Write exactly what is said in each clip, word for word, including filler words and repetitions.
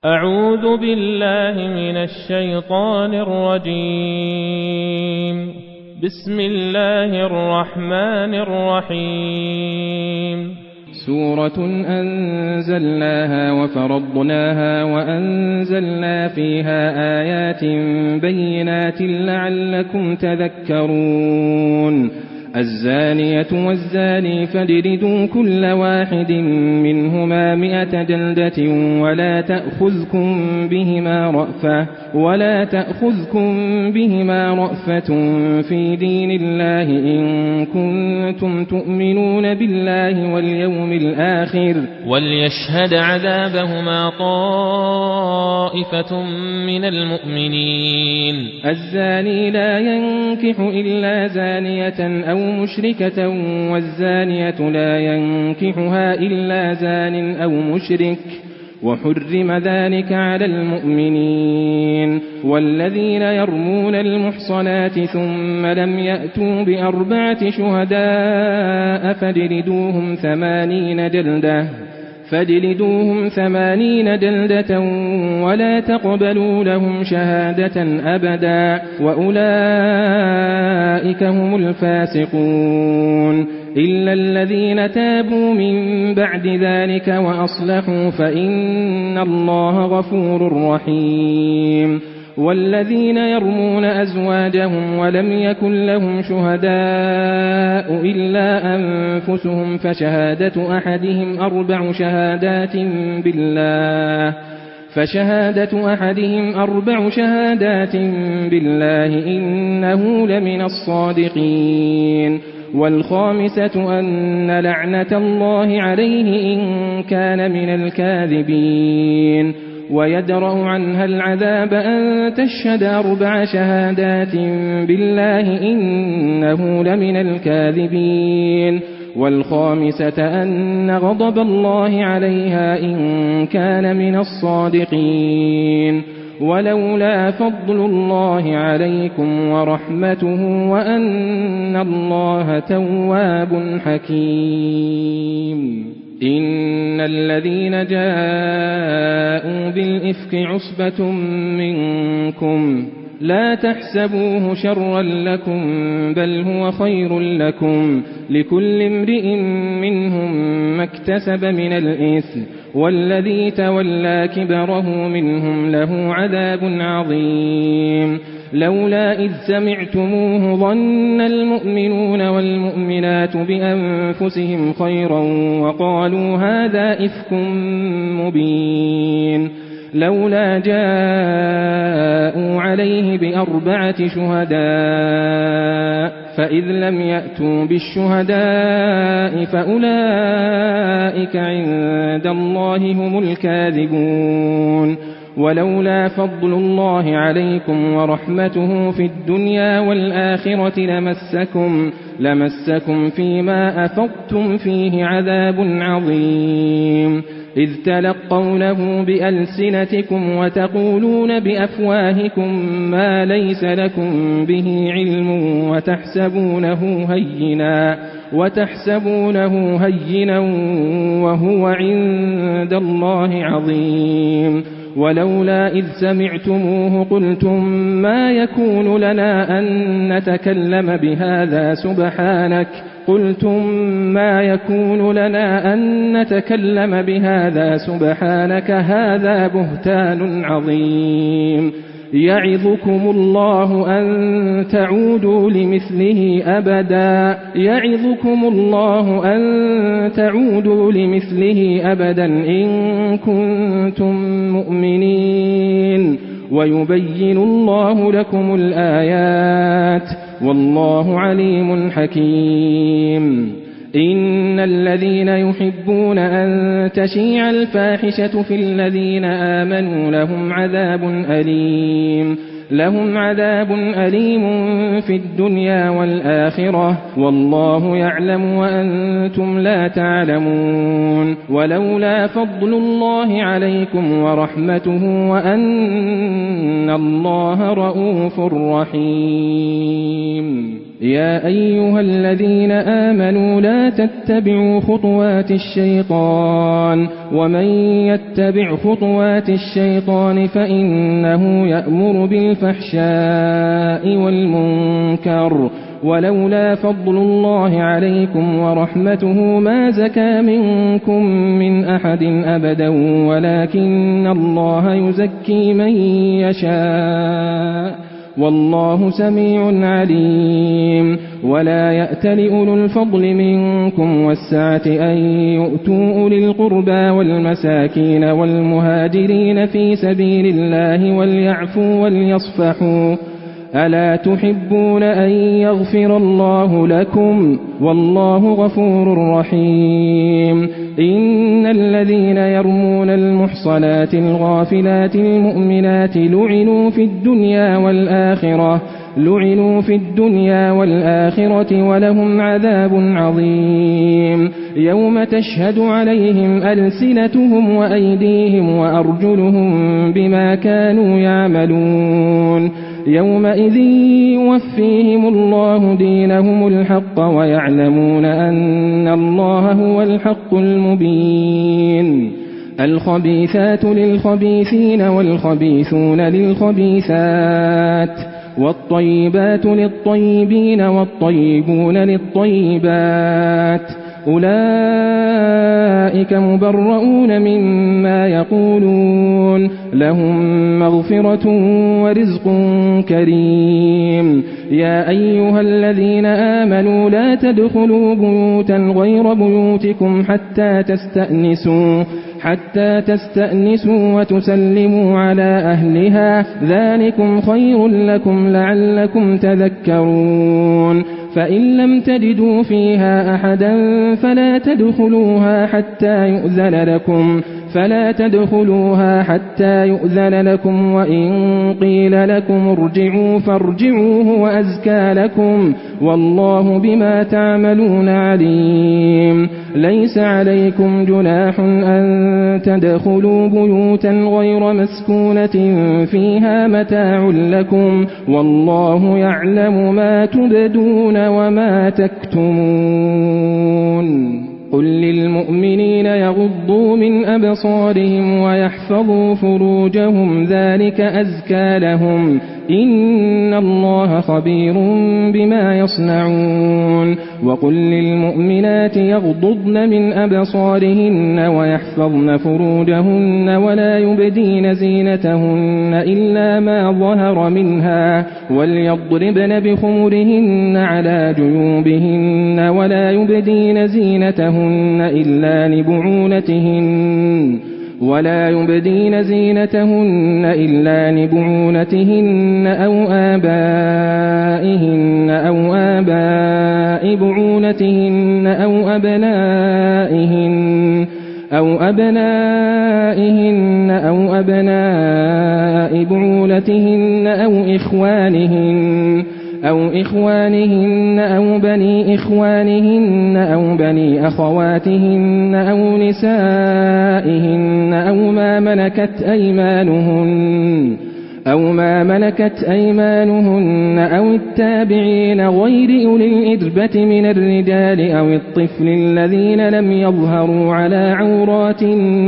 أعوذ بالله من الشيطان الرجيم. بسم الله الرحمن الرحيم. سورة أنزلناها وفرضناها وأنزلنا فيها آيات بينات لعلكم تذكرون. الزانية والزاني فاجلدوا كل واحد منهما مئة جلدة ولا تأخذكم بهما رأفة ولا تأخذكم بهما رأفة في دين الله إن كنتم تؤمنون بالله واليوم الآخر وليشهد عذابهما طائفة من المؤمنين. الزاني لا ينكح إلا زانية أو مشركة والزانية لا ينكحها إلا زان أو مشرك وحرم ذلك على المؤمنين. والذين يرمون المحصنات ثم لم يأتوا بأربعة شهداء فاجلدوهم ثمانين جلدة فاجلدوهم ثمانين جلدة ولا تقبلوا لهم شهادة أبدا وأولئك هم الفاسقون. إلا الذين تابوا من بعد ذلك وأصلحوا فإن الله غفور رحيم. والذين يرمون أزواجهم ولم يكن لهم شهداء إلا أنفسهم فشهادة أحدهم أربع شهادات بالله فشهادة أحدهم أربع شهادات بالله إنه لمن الصادقين. والخامسة أن لعنة الله عليه إن كان من الكاذبين. ويدرأ عنها العذاب أن تشهد أربع شهادات بالله إنه لمن الكاذبين. والخامسة أن غضب الله عليها إن كان من الصادقين. ولولا فضل الله عليكم ورحمته وأن الله تواب حكيم. إن الذين جاءوا بالإفك عصبة منكم لا تحسبوه شرا لكم بل هو خير لكم لكل امرئ منهم ما اكتسب من الإثم والذي تولى كبره منهم له عذاب عظيم. لولا إذ سمعتموه ظن المؤمنون والمؤمنات بأنفسهم خيرا وقالوا هذا إفك مبين. لولا جاءوا عليه بأربعة شهداء فإذ لم يأتوا بالشهداء فأولئك عند الله هم الكاذبون. ولولا فضل الله عليكم ورحمته في الدنيا والآخرة لمسكم, لمسكم فيما أفضتم فيه عذاب عظيم. إذ تلقونه بألسنتكم وتقولون بأفواهكم ما ليس لكم به علم وتحسبونه هينا وتحسبونه هينا وهو عند الله عظيم. ولولا إذ سمعتموه قلتم ما يكون لنا أن نتكلم بهذا سبحانك قلتم ما يكون لنا أن نتكلم بهذا سبحانك هذا بهتان عظيم. يعظكم الله أن تعودوا لمثله أبدا يعظكم الله أن تعودوا لمثله أبدا إن كنتم مؤمنين. ويبين الله لكم الآيات والله عليم حكيم. إن الذين يحبون أن تشيع الفاحشة في الذين آمنوا لهم عذاب أليم لهم عذاب أليم في الدنيا والآخرة والله يعلم وأنتم لا تعلمون. ولولا فضل الله عليكم ورحمته وأن الله رؤوف رحيم. يا أيها الذين آمنوا لا تتبعوا خطوات الشيطان ومن يتبع خطوات الشيطان فإنه يأمر بالفحشاء والمنكر ولولا فضل الله عليكم ورحمته ما زكى منكم من أحد أبدا ولكن الله يزكي من يشاء والله سميع عليم ولا يأتل أولو الفضل منكم والسعة أن يؤتوا أولي القربى والمساكين والمهاجرين في سبيل الله وليعفوا وليصفحوا ألا تحبون أن يغفر الله لكم والله غفور رحيم إن الذين يرمون المحصنات الغافلات المؤمنات لعنوا في الدنيا والآخرة لعنوا في الدنيا والآخرة ولهم عذاب عظيم يوم تشهد عليهم ألسنتهم وأيديهم وأرجلهم بما كانوا يعملون يومئذ يوفيهم الله دينهم الحق ويعلمون أن الله هو الحق المبين الخبيثات للخبيثين والخبيثون للخبيثات والطيبات للطيبين والطيبون للطيبات أولئك مبرؤون مما يقولون لهم مغفرة ورزق كريم يا أيها الذين آمنوا لا تدخلوا بيوتا غير بيوتكم حتى تستأنسوا حتى تستأنسوا وتسلموا على أهلها ذلكم خير لكم لعلكم تذكرون فإن لم تجدوا فيها أحدا فلا تدخلوها حتى يؤذن لكم فلا تدخلوها حتى يؤذن لكم وإن قيل لكم ارجعوا فارجعوا هو أزكى لكم والله بما تعملون عليم ليس عليكم جناح أن تدخلوا بيوتا غير مسكونة فيها متاع لكم والله يعلم ما تبدون وما تكتمون قل للمؤمنين يغضوا من أبصارهم ويحفظوا فروجهم ذلك أزكى لهم إن الله خبير بما يصنعون وقل للمؤمنات يغضضن من أبصارهن ويحفظن فروجهن ولا يبدين زينتهن إلا ما ظهر منها وليضربن بخمرهن على جيوبهن ولا يبدين زينتهن إلا لبعولتهن ولا يبدين زينتهن إلا لبعولتهن أو آبائهن أو آباء بعولتهن أو أبنائهن أو أبنائهن أو أبناء بعولتهن أو إخوانهن أو إخوانهن أو بني إخوانهن أو بني أخواتهن أو نسائهن أو ما ملكت أيمانهن أو ما ملكت أيمانهن أو التابعين غير أولي الإربة من الرجال أو الطفل الذين لم يظهروا على عورات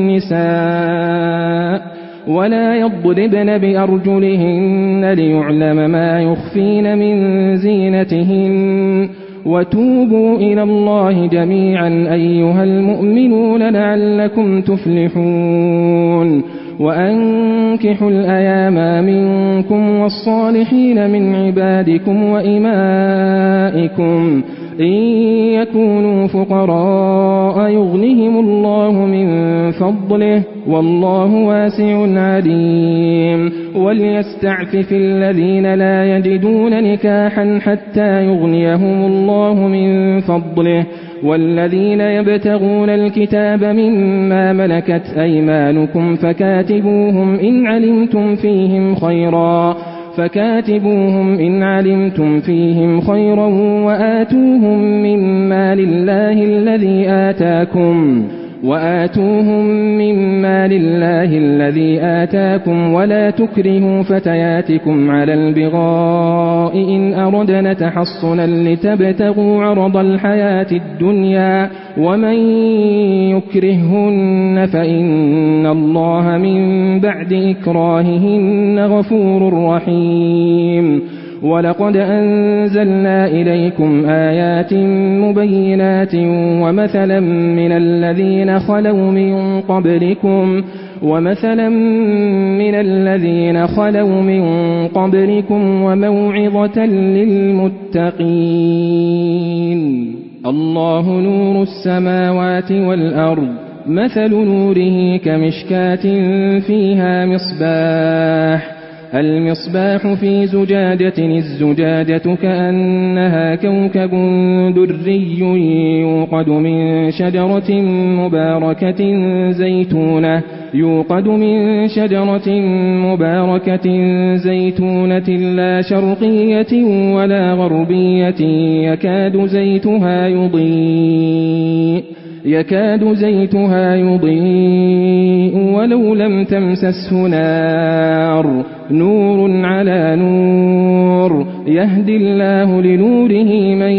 النساء ولا يضربن بأرجلهن ليعلم ما يخفين من زينتهن وتوبوا إلى الله جميعا أيها المؤمنون لعلكم تفلحون وأنكحوا الأيام منكم والصالحين من عبادكم وإمائكم إن يكونوا فقراء يغنهم الله من فضله والله واسع عليم وليستعفف الذين لا يجدون نكاحا حتى يغنيهم الله من فضله والذين يبتغون الكتاب مما ملكت أيمانكم فكاتبوهم إن علمتم فيهم خيرا فكاتبوهم إن علمتم فيهم خيرا وآتوهم مما لله الذي آتاكم وآتوهم مما لله الذي آتاكم ولا تكرهوا فتياتكم على البغاء إن أردنا تحصنا لتبتغوا عرض الحياة الدنيا ومن يكرههن فإن الله من بعد إكراههن غفور رحيم. ولقد أنزلنا إليكم آيات مبينات ومثلا من الذين خلوا من قبلكم ومثلا من الذين خلوا من قبلكم وموعظة للمتقين. الله نور السماوات والأرض مثل نوره كمشكاة فيها مصباح المصباح في زجاجة الزجاجة كأنها كوكب دري يوقد من شجرة مباركة زيتونة يوقد من شجرة مباركة زيتونة لا شرقية ولا غربية يكاد زيتها يضيء يكاد زيتها يضيء ولو لم تمسسه نار نور على نور يهدي الله لنوره من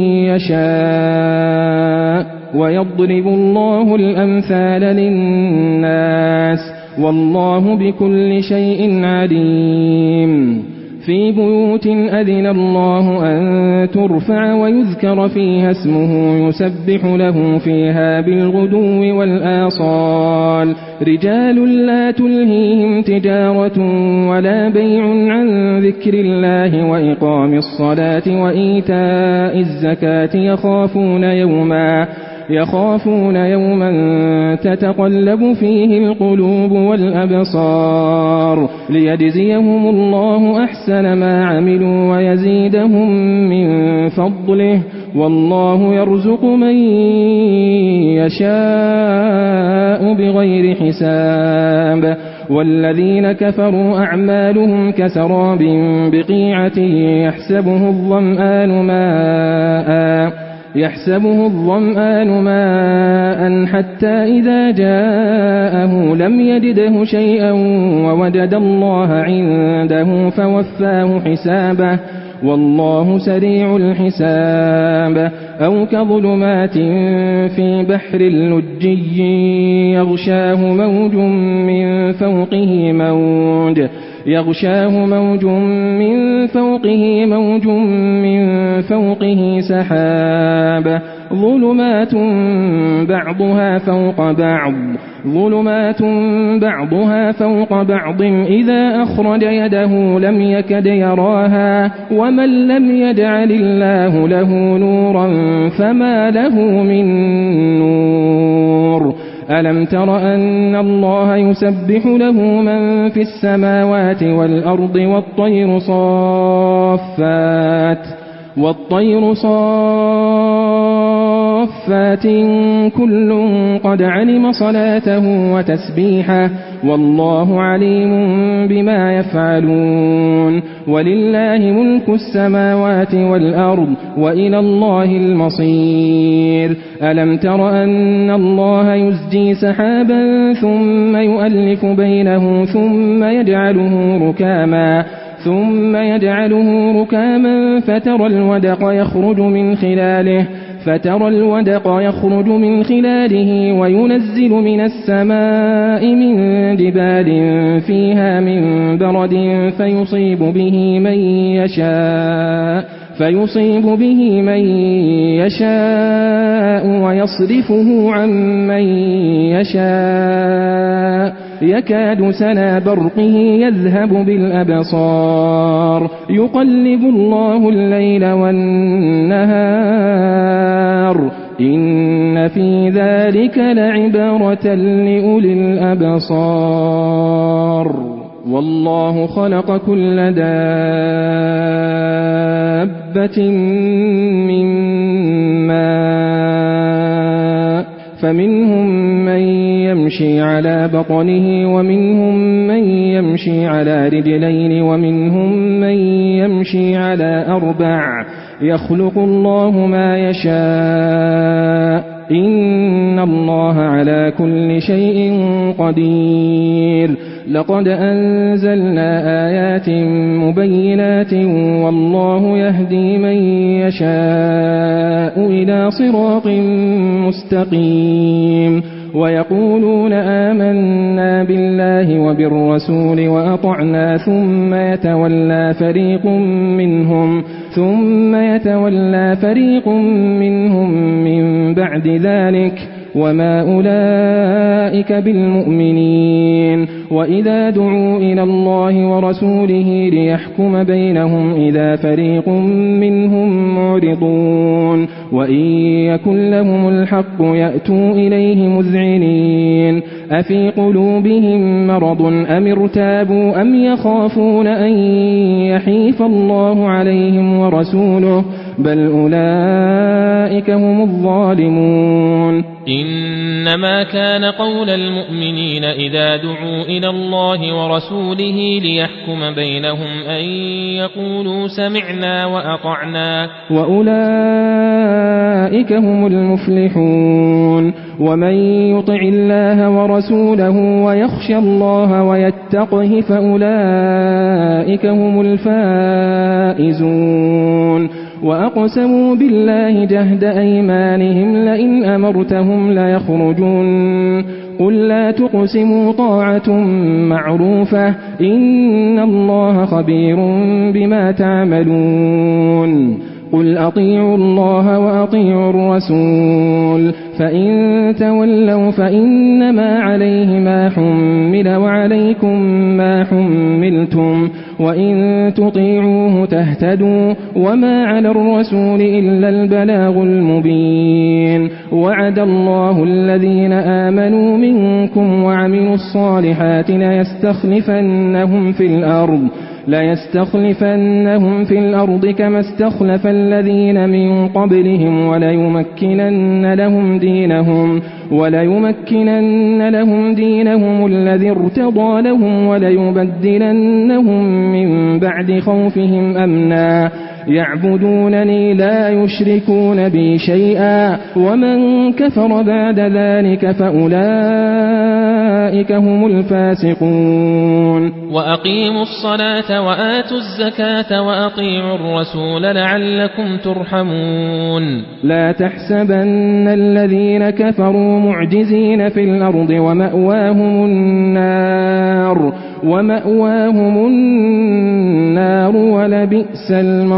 يشاء ويضرب الله الأمثال للناس والله بكل شيء عليم. في بيوت أذن الله أن ترفع ويذكر فيها اسمه يسبح له فيها بالغدو والآصال رجال لا تلهيهم تجارة ولا بيع عن ذكر الله وإقام الصلاة وإيتاء الزكاة يخافون يوما يخافون يوما تتقلب فيه القلوب والأبصار ليجزيهم الله أحسن ما عملوا ويزيدهم من فضله والله يرزق من يشاء بغير حساب. والذين كفروا أعمالهم كسراب بقيعة يحسبه الظمآن ماء يحسبه الظمآن ماء حتى إذا جاءه لم يجده شيئا ووجد الله عنده فوفاه حسابه والله سريع الحساب. أو كظلمات في بحر لجي يغشاه موج من فوقه موج يغشاه موج من فوقه موج من فوقه سحاب ظلمات بعضها فوق بعض ظلمات بعضها فوق بعض إذا أخرج يده لم يكد يراها ومن لم يجعل الله له نورا فما له من نور. ألم تر أن الله يسبح له من في السماوات والأرض والطير صافات والطير صافات كل قد علم صلاته وتسبيحه والله عليم بما يفعلون. ولله ملك السماوات والأرض وإلى الله المصير. ألم تر أن الله يزجي سحابا ثم يؤلف بينه ثم يجعله ركاما ثم يجعله ركاما فترى الودق يخرج من خلاله فترى الودق يخرج من خلاله وينزل من السماء من جبال فيها من برد فيصيب به من يشاء فيصيب به من يشاء ويصرفه عن من يشاء يكاد سنا برقه يذهب بالأبصار يقلب الله الليل والنهار إن في ذلك لعبرة لأولي الأبصار. والله خلق كل دابة من ماء فمنهم من يمشي على بطنه ومنهم من يمشي على رجلين ومنهم من يمشي على أربع يخلق الله ما يشاء إن الله على كل شيء قدير لقد أنزلنا آيات مبينات والله يهدي من يشاء إلى صراط مستقيم ويقولون آمنا بالله وبالرسول وأطعنا ثم يتولى فريق منهم ثم يتولى فريق منهم من بعد ذلك وما أولئك بالمؤمنين وإذا دعوا إلى الله ورسوله ليحكم بينهم إذا فريق منهم معرضون وإن يكن لهم الحق يأتوا إليه مذعنين أفي قلوبهم مرض أم ارتابوا أم يخافون أن يحيف الله عليهم ورسوله بل أولئك هم الظالمون إنما كان قول المؤمنين إذا دعوا إلى الله ورسوله ليحكم بينهم أن يقولوا سمعنا وأطعنا وأولئك هم المفلحون ومن يطع الله ورسوله ويخشى الله ويتقه فأولئك هم الفائزون وأقسموا بالله جهد أيمانهم لئن أمرتهم ليخرجون قل لا تقسموا طاعة معروفة إن الله خبير بما تعملون قل أطيعوا الله وأطيعوا الرسول فإن تولوا فإنما عليه ما حمل وعليكم ما حملتم وإن تطيعوه تهتدوا وما على الرسول إلا البلاغ المبين وعد الله الذين آمنوا منكم وعملوا الصالحات ليستخلفنهم في الأرض ليستخلفنهم في الأرض كما استخلف الذين من قبلهم وليمكنن لهم دينهم وليمكنن لهم دينهم الذي ارتضى لهم وليبدلنهم من بعد خوفهم أمنا يعبدونني لا يشركون بي شيئا ومن كفر بعد ذلك فأولئك هم الفاسقون وأقيموا الصلاة وآتوا الزكاة وأطيعوا الرسول لعلكم ترحمون لا تحسبن الذين كفروا معجزين في الأرض ومأواهم النار ومأواهم النار ولبئس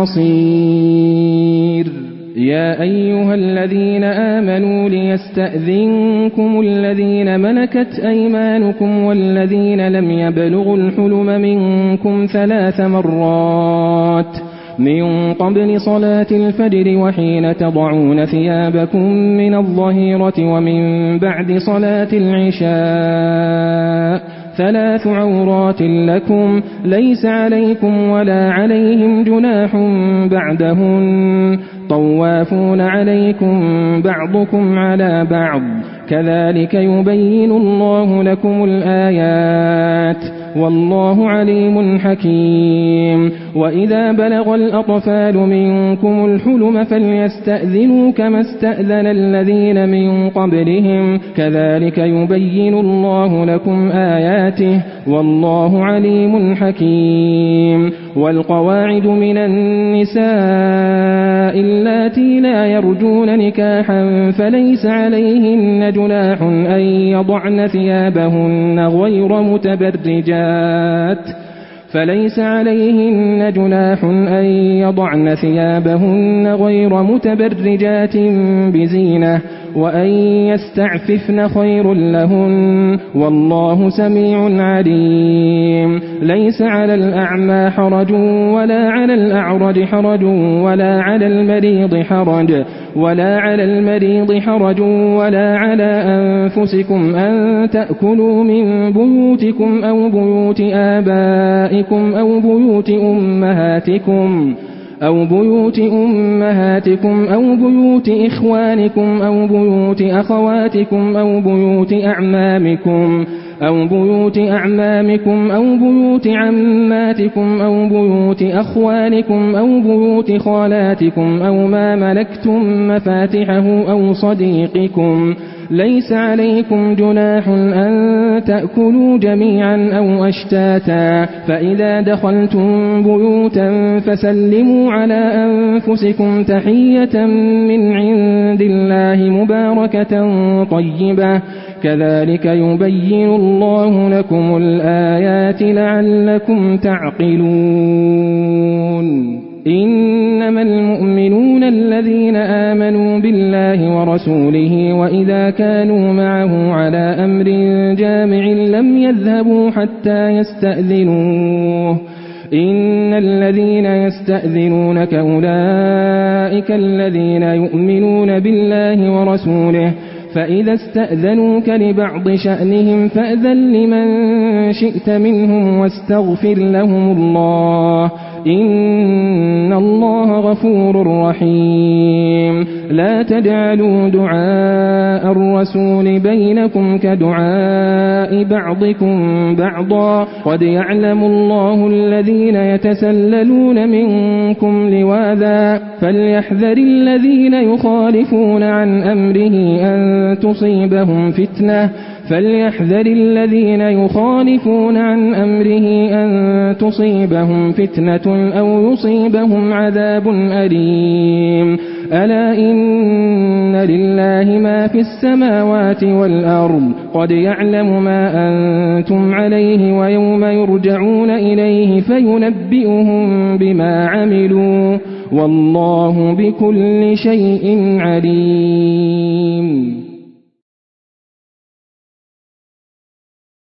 المصير يا أيها الذين آمنوا ليستأذنكم الذين ملكت أيمانكم والذين لم يبلغوا الحلم منكم ثلاث مرات من قبل صلاة الفجر وحين تضعون ثيابكم من الظهيرة ومن بعد صلاة العشاء ثلاث عورات لكم ليس عليكم ولا عليهم جناح بعدهن طوافون عليكم بعضكم على بعض كذلك يبين الله لكم الآيات والله عليم حكيم وإذا بلغ الأطفال منكم الحلم فليستأذنوا كما استأذن الذين من قبلهم كذلك يبين الله لكم آياته والله عليم حكيم والقواعد من النساء اللاتي لا يرجون نكاحا فليس عليهن جناح أن يضعن ثيابهن غير متبرجات فليس عليهن جناح أن يضعن ثيابهن غير متبرجات بزينة وأن يستعففن خير لهن والله سميع عليم ليس على الأعمى حرج ولا على الأعرج حرج ولا على المريض حرج ولا على المريض حرج ولا على أنفسكم أن تأكلوا من بيوتكم أو بيوت آبائكم أو بيوت أمهاتكم أو بيوت أمهاتكم أو بيوت إخوانكم أو بيوت أخواتكم أو بيوت أعمامكم أو بيوت أعمامكم أو بيوت عماتكم أو بيوت أخوالكم أو بيوت خالاتكم أو ما ملكتم مفاتحه أو صديقكم. ليس عليكم جناح أن تأكلوا جميعا أو أشتاتا، فإذا دخلتم بيوتا فسلموا على أنفسكم تحية من عند الله مباركة طيبة، كذلك يبين الله لكم الآيات لعلكم تعقلون. إنما المؤمنون الذين آمنوا بالله ورسوله وإذا كانوا معه على أمر جامع لم يذهبوا حتى يستأذنوه. إن الذين يستأذنونك أولئك الذين يؤمنون بالله ورسوله، فإذا استأذنوك لبعض شأنهم فأذن لمن شئت منهم واستغفر لهم الله، إن الله غفور رحيم. لا تجعلوا دعاء الرسول بينكم كدعاء بعضكم بعضا، قد يعلم الله الذين يتسللون منكم لواذا، فليحذر الذين يخالفون عن أمره أن تصيبهم فتنة فليحذر الذين يخالفون عن أمره أن تصيبهم فتنة أو يصيبهم عذاب أليم. ألا إن لله ما في السماوات والأرض، قد يعلم ما أنتم عليه ويوم يرجعون إليه فينبئهم بما عملوا، والله بكل شيء عليم.